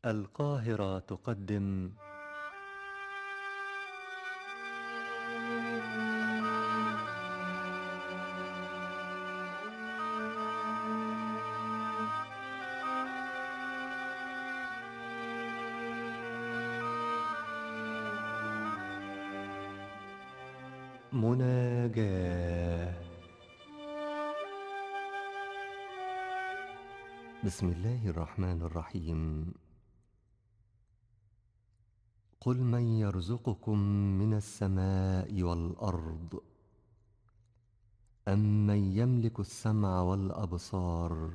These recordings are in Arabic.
القاهرة تقدم مناجاة. بسم الله الرحمن الرحيم. قل من يرزقكم من السماء والأرض أمن يملك السمع والأبصار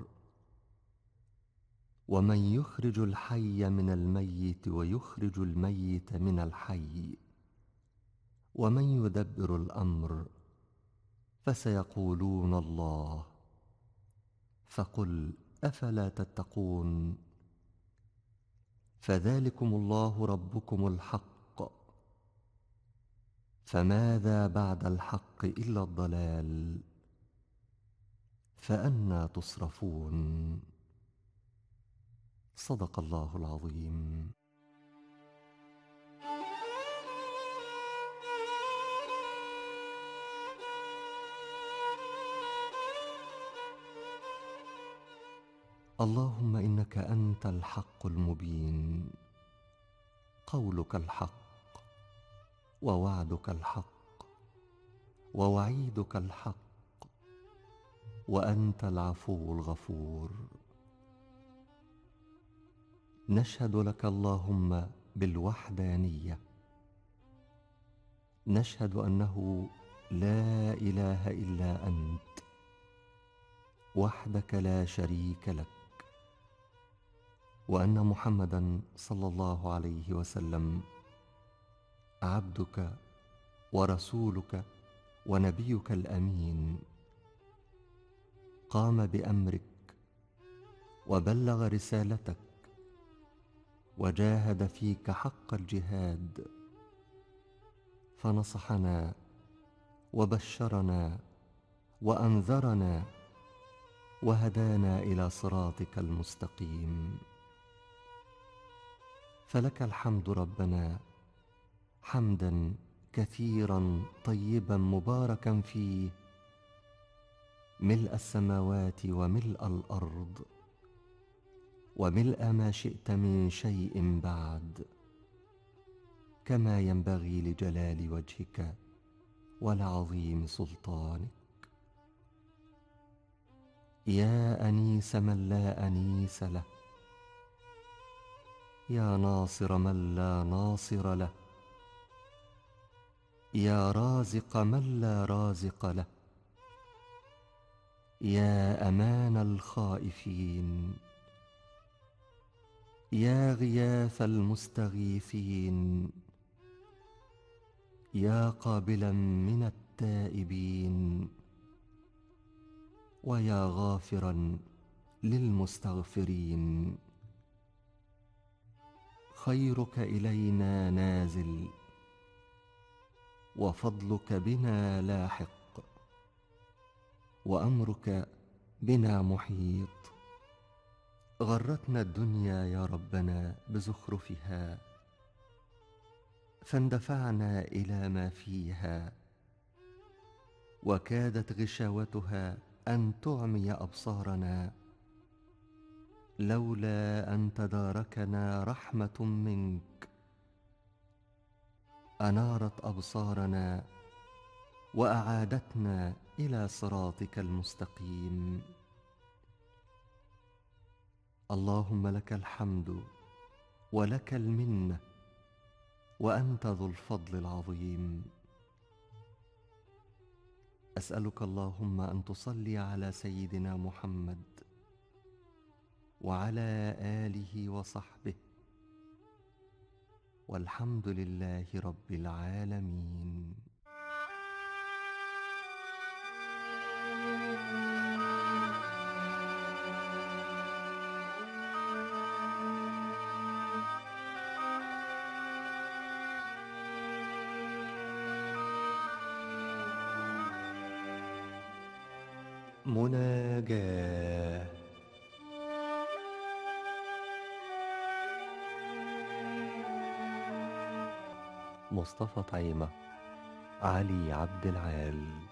ومن يخرج الحي من الميت ويخرج الميت من الحي ومن يدبر الأمر فسيقولون الله فقل أفلا تتقون فذلكم الله ربكم الحق فماذا بعد الحق إلا الضلال فأنى تصرفون. صدق الله العظيم. اللهم إنك أنت الحق المبين، قولك الحق ووعدك الحق ووعيدك الحق وأنت العفو الغفور. نشهد لك اللهم بالوحدانية، نشهد أنه لا إله إلا أنت وحدك لا شريك لك، وأن محمدًا صلى الله عليه وسلم عبدك ورسولك ونبيك الأمين، قام بأمرك وبلغ رسالتك وجاهد فيك حق الجهاد، فنصحنا وبشرنا وأنذرنا وهدانا إلى صراطك المستقيم. فلك الحمد ربنا حمدا كثيرا طيبا مباركا فيه، ملء السماوات وملء الأرض وملء ما شئت من شيء بعد، كما ينبغي لجلال وجهك ولعظيم سلطانك. يا أنيس من لا أنيس له، يا ناصر من لا ناصر له، يا رازق من لا رازق له، يا أمان الخائفين، يا غياث المستغيثين، يا قابلا من التائبين، ويا غافرا للمستغفرين. خيرك إلينا نازل وفضلك بنا لاحق، وأمرك بنا محيط. غرتنا الدنيا يا ربنا بزخرفها، فاندفعنا إلى ما فيها، وكادت غشاوتها أن تعمي أبصارنا، لولا أن تداركنا رحمة منك أنارت أبصارنا وأعادتنا إلى صراطك المستقيم. اللهم لك الحمد ولك المنة، وأنت ذو الفضل العظيم. أسألك اللهم أن تصلي على سيدنا محمد وعلى آله وصحبه، والحمد لله رب العالمين. مناجاة. مصطفى طعيمة، علي عبد العال.